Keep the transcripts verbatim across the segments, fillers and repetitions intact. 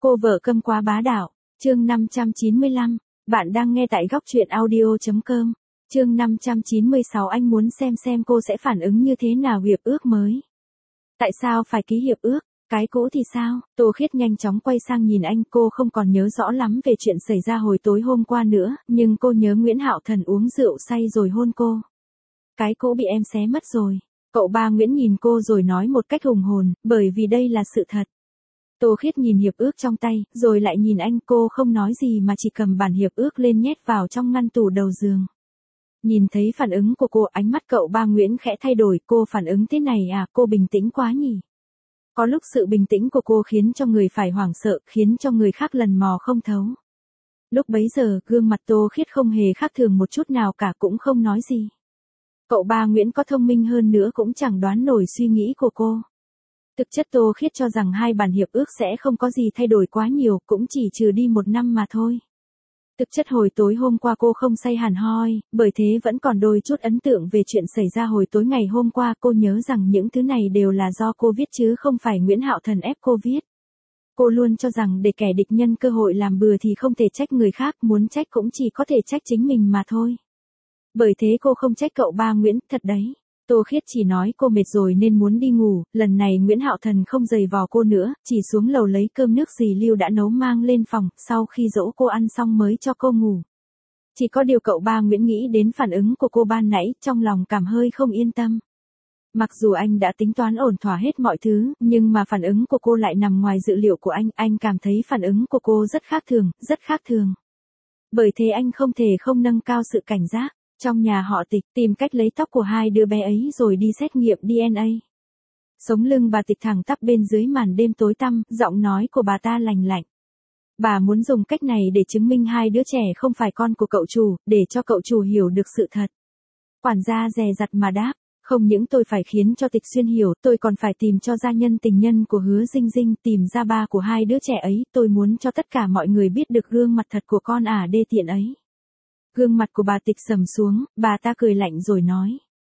Cô vợ câm quá bá đạo, chương năm trăm chín mươi lăm, bạn đang nghe tại góc truyện audio.com, chương năm trăm chín mươi sáu anh muốn xem xem cô sẽ phản ứng như thế nào hiệp ước mới. Tại sao phải ký hiệp ước, cái cũ thì sao? Tô Khiết nhanh chóng quay sang nhìn anh, cô không còn nhớ rõ lắm về chuyện xảy ra hồi tối hôm qua nữa, nhưng cô nhớ Nguyễn Hạo Thần uống rượu say rồi hôn cô. Cái cũ bị em xé mất rồi. Cậu ba Nguyễn nhìn cô rồi nói một cách hùng hồn, bởi vì đây là sự thật. Tô Khiết nhìn hiệp ước trong tay, rồi lại nhìn anh, cô không nói gì mà chỉ cầm bản hiệp ước lên nhét vào trong ngăn tủ đầu giường. Nhìn thấy phản ứng của cô, ánh mắt cậu ba Nguyễn khẽ thay đổi, cô phản ứng thế này à, cô bình tĩnh quá nhỉ. Có lúc sự bình tĩnh của cô khiến cho người phải hoảng sợ, khiến cho người khác lần mò không thấu. Lúc bấy giờ, gương mặt Tô Khiết không hề khác thường một chút nào cả, cũng không nói gì. Cậu ba Nguyễn có thông minh hơn nữa cũng chẳng đoán nổi suy nghĩ của cô. Thực chất Tô Khiết cho rằng hai bản hiệp ước sẽ không có gì thay đổi quá nhiều, cũng chỉ trừ đi một năm mà thôi. Thực chất hồi tối hôm qua cô không say hẳn hoi, bởi thế vẫn còn đôi chút ấn tượng về chuyện xảy ra hồi tối ngày hôm qua. Cô nhớ rằng những thứ này đều là do cô viết chứ không phải Nguyễn Hạo Thần ép cô viết. Cô luôn cho rằng để kẻ địch nhân cơ hội làm bừa thì không thể trách người khác, muốn trách cũng chỉ có thể trách chính mình mà thôi. Bởi thế cô không trách cậu ba Nguyễn, thật đấy. Tô Khiết chỉ nói cô mệt rồi nên muốn đi ngủ, lần này Nguyễn Hạo Thần không giày vò cô nữa, chỉ xuống lầu lấy cơm nước dì Lưu đã nấu mang lên phòng, sau khi dỗ cô ăn xong mới cho cô ngủ. Chỉ có điều cậu ba Nguyễn nghĩ đến phản ứng của cô ban nãy, trong lòng cảm hơi không yên tâm. Mặc dù anh đã tính toán ổn thỏa hết mọi thứ, nhưng mà phản ứng của cô lại nằm ngoài dự liệu của anh, anh cảm thấy phản ứng của cô rất khác thường, rất khác thường. Bởi thế anh không thể không nâng cao sự cảnh giác. Trong nhà họ Tịch, tìm cách lấy tóc của hai đứa bé ấy rồi đi xét nghiệm đê en a. Sống lưng bà Tịch thẳng tắp bên dưới màn đêm tối tăm, giọng nói của bà ta lành lạnh. Bà muốn dùng cách này để chứng minh hai đứa trẻ không phải con của cậu chủ, để cho cậu chủ hiểu được sự thật. Quản gia dè dặt mà đáp, không những tôi phải khiến cho Tịch Xuyên hiểu, tôi còn phải tìm cho ra nhân tình nhân của Hứa Dinh Dinh, tìm ra ba của hai đứa trẻ ấy, tôi muốn cho tất cả mọi người biết được gương mặt thật của con ả đê tiện ấy. Gương mặt của bà Tịch sầm xuống, bà ta cười lạnh rồi nói.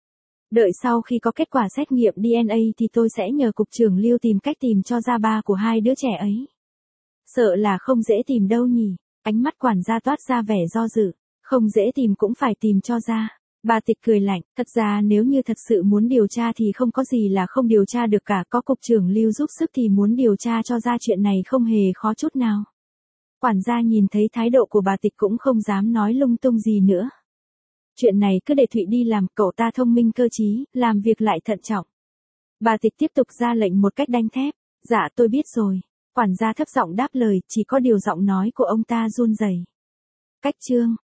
Đợi sau khi có kết quả xét nghiệm đê en a thì tôi sẽ nhờ cục trưởng Lưu tìm cách tìm cho ra ba của hai đứa trẻ ấy. Sợ là không dễ tìm đâu nhỉ, ánh mắt quản gia toát ra vẻ do dự, không dễ tìm cũng phải tìm cho ra. Bà Tịch cười lạnh, thật ra nếu như thật sự muốn điều tra thì không có gì là không điều tra được cả, có cục trưởng Lưu giúp sức thì muốn điều tra cho ra chuyện này không hề khó chút nào. Quản gia nhìn thấy thái độ của bà Tịch cũng không dám nói lung tung gì nữa. Chuyện này cứ để Thụy đi làm, cậu ta thông minh cơ trí, làm việc lại thận trọng. Bà Tịch tiếp tục ra lệnh một cách đanh thép. Dạ tôi biết rồi. Quản gia thấp giọng đáp lời, chỉ có điều giọng nói của ông ta run rẩy. Cách chương.